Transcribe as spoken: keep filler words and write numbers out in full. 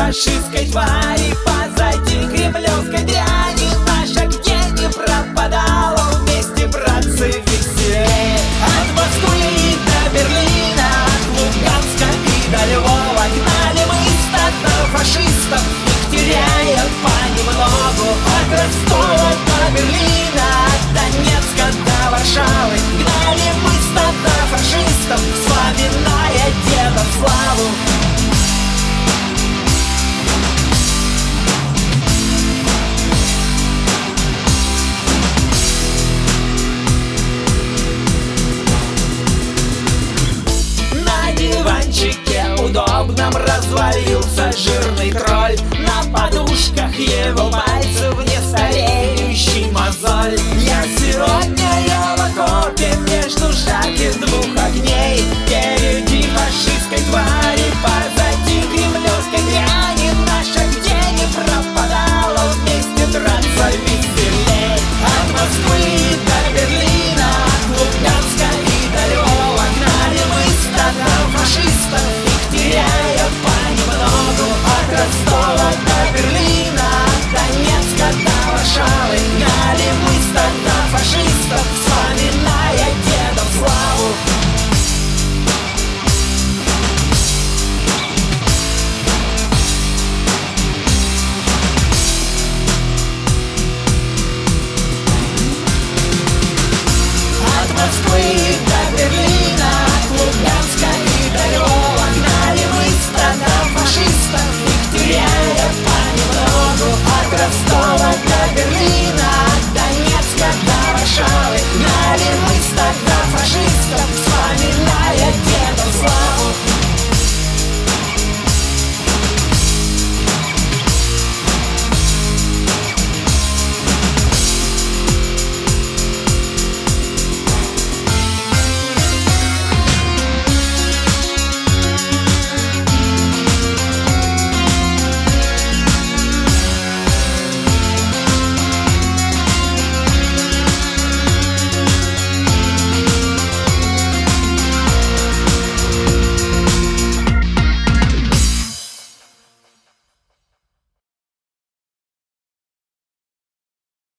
фашистской твари, позади кремлевской дряни. Наша где не пропадала, вместе, братцы, веселее. От Москвы до Берлина, от Луганска и до Львова гнали мы стадо-фашистов, их теряя понемногу. От Ростова до Берлина, от Донецка до Варшавы гнали мы стадо-фашистов, вспоминая деда славу. На диванчике удобном развалился жирный тролль, на подушках его